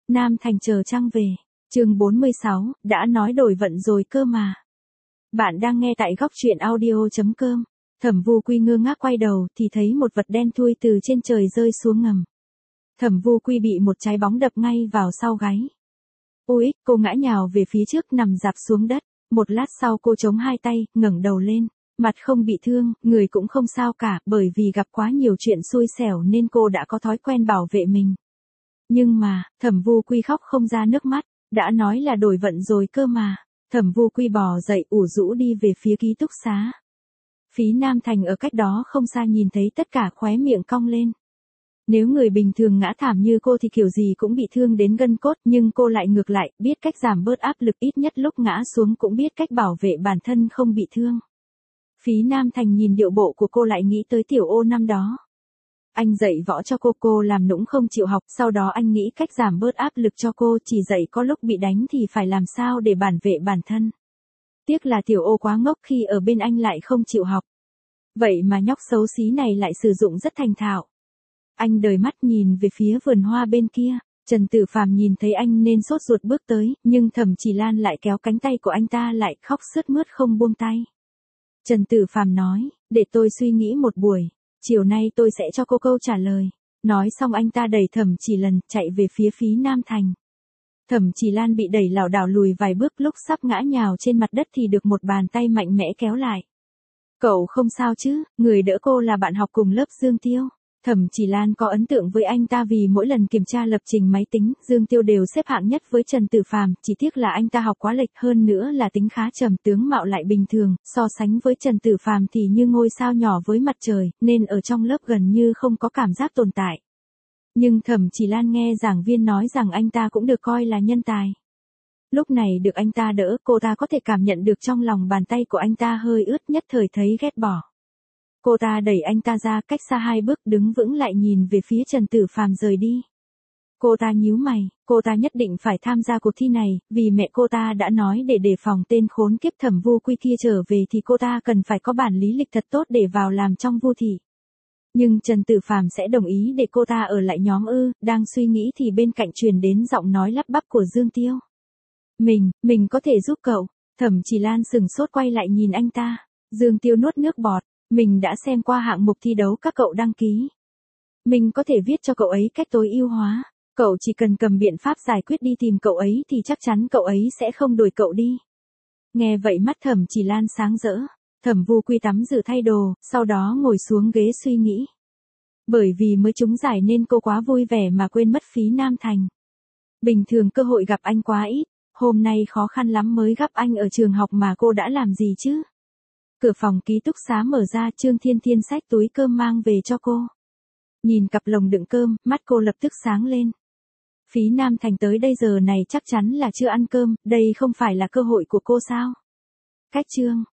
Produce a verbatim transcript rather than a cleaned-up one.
Nam Thành chờ trăng về. Chương bốn mươi sáu, đã nói đổi vận rồi cơ mà. Bạn đang nghe tại góc truyện audio chấm com. Thẩm Vu Quy ngơ ngác quay đầu thì thấy một vật đen thui từ trên trời rơi xuống ngầm. Thẩm Vu Quy bị một trái bóng đập ngay vào sau gáy. Ôi, cô ngã nhào về phía trước nằm rạp xuống đất. Một lát sau cô chống hai tay, ngẩng đầu lên. Mặt không bị thương, người cũng không sao cả, bởi vì gặp quá nhiều chuyện xui xẻo nên cô đã có thói quen bảo vệ mình. Nhưng mà, Thẩm Vu Quy khóc không ra nước mắt, đã nói là đổi vận rồi cơ mà. Thẩm Vu Quy bò dậy ủ rũ đi về phía ký túc xá. Phí Nam Thành ở cách đó không xa nhìn thấy tất cả khóe miệng cong lên. Nếu người bình thường ngã thảm như cô thì kiểu gì cũng bị thương đến gân cốt, nhưng cô lại ngược lại, biết cách giảm bớt áp lực, ít nhất lúc ngã xuống cũng biết cách bảo vệ bản thân không bị thương. Phí Nam Thành nhìn điệu bộ của cô lại nghĩ tới Tiểu Ô năm đó. Anh dạy võ cho cô, cô làm nũng không chịu học, sau đó anh nghĩ cách giảm bớt áp lực cho cô, chỉ dạy có lúc bị đánh thì phải làm sao để bảo vệ bản thân. Tiếc là Tiểu Ô quá ngốc, khi ở bên anh lại không chịu học. Vậy mà nhóc xấu xí này lại sử dụng rất thành thạo. Anh đời mắt nhìn về phía vườn hoa bên kia, Trần Tử Phàm nhìn thấy anh nên sốt ruột bước tới, nhưng Thẩm Chỉ Lan lại kéo cánh tay của anh ta lại, khóc sướt mướt không buông tay. Trần Tử Phàm nói, để tôi suy nghĩ một buổi, chiều nay tôi sẽ cho cô câu trả lời. Nói xong anh ta đẩy Thẩm Chỉ Lần, chạy về phía Phí Nam Thành. Thẩm Chỉ Lan bị đẩy lảo đảo lùi vài bước, lúc sắp ngã nhào trên mặt đất thì được một bàn tay mạnh mẽ kéo lại. Cậu không sao chứ? Người đỡ cô là bạn học cùng lớp Dương Tiêu. Thẩm Chỉ Lan có ấn tượng với anh ta vì mỗi lần kiểm tra lập trình máy tính, Dương Tiêu đều xếp hạng nhất với Trần Tử Phàm, chỉ tiếc là anh ta học quá lệch, hơn nữa là tính khá trầm, tướng mạo lại bình thường, so sánh với Trần Tử Phàm thì như ngôi sao nhỏ với mặt trời, nên ở trong lớp gần như không có cảm giác tồn tại. Nhưng Thẩm Chỉ Lan nghe giảng viên nói rằng anh ta cũng được coi là nhân tài. Lúc này được anh ta đỡ, cô ta có thể cảm nhận được trong lòng bàn tay của anh ta hơi ướt, nhất thời thấy ghét bỏ. Cô ta đẩy anh ta ra cách xa hai bước, đứng vững lại nhìn về phía Trần Tử Phàm rời đi. Cô ta nhíu mày, cô ta nhất định phải tham gia cuộc thi này, vì mẹ cô ta đã nói để đề phòng tên khốn kiếp Thẩm Vu Quy kia trở về thì cô ta cần phải có bản lý lịch thật tốt để vào làm trong Vu thị. Nhưng Trần Tử Phàm sẽ đồng ý để cô ta ở lại nhóm ư? Đang suy nghĩ thì bên cạnh truyền đến giọng nói lắp bắp của Dương Tiêu. Mình, mình có thể giúp cậu. Thẩm Chỉ Lan sừng sốt quay lại nhìn anh ta. Dương Tiêu nuốt nước bọt. Mình đã xem qua hạng mục thi đấu các cậu đăng ký. Mình có thể viết cho cậu ấy cách tối ưu hóa. Cậu chỉ cần cầm biện pháp giải quyết đi tìm cậu ấy thì chắc chắn cậu ấy sẽ không đuổi cậu đi. Nghe vậy mắt Thẩm Chỉ Lan sáng rỡ. Thẩm Vu Quy tắm rửa thay đồ, sau đó ngồi xuống ghế suy nghĩ. Bởi vì mới trúng giải nên cô quá vui vẻ mà quên mất Phí Nam Thành. Bình thường cơ hội gặp anh quá ít, hôm nay khó khăn lắm mới gặp anh ở trường học mà cô đã làm gì chứ? Cửa phòng ký túc xá mở ra, Trương Thiên Thiên xách túi cơm mang về cho cô. Nhìn cặp lồng đựng cơm, mắt cô lập tức sáng lên. Phí Nam Thành tới đây giờ này chắc chắn là chưa ăn cơm, đây không phải là cơ hội của cô sao? Cách chương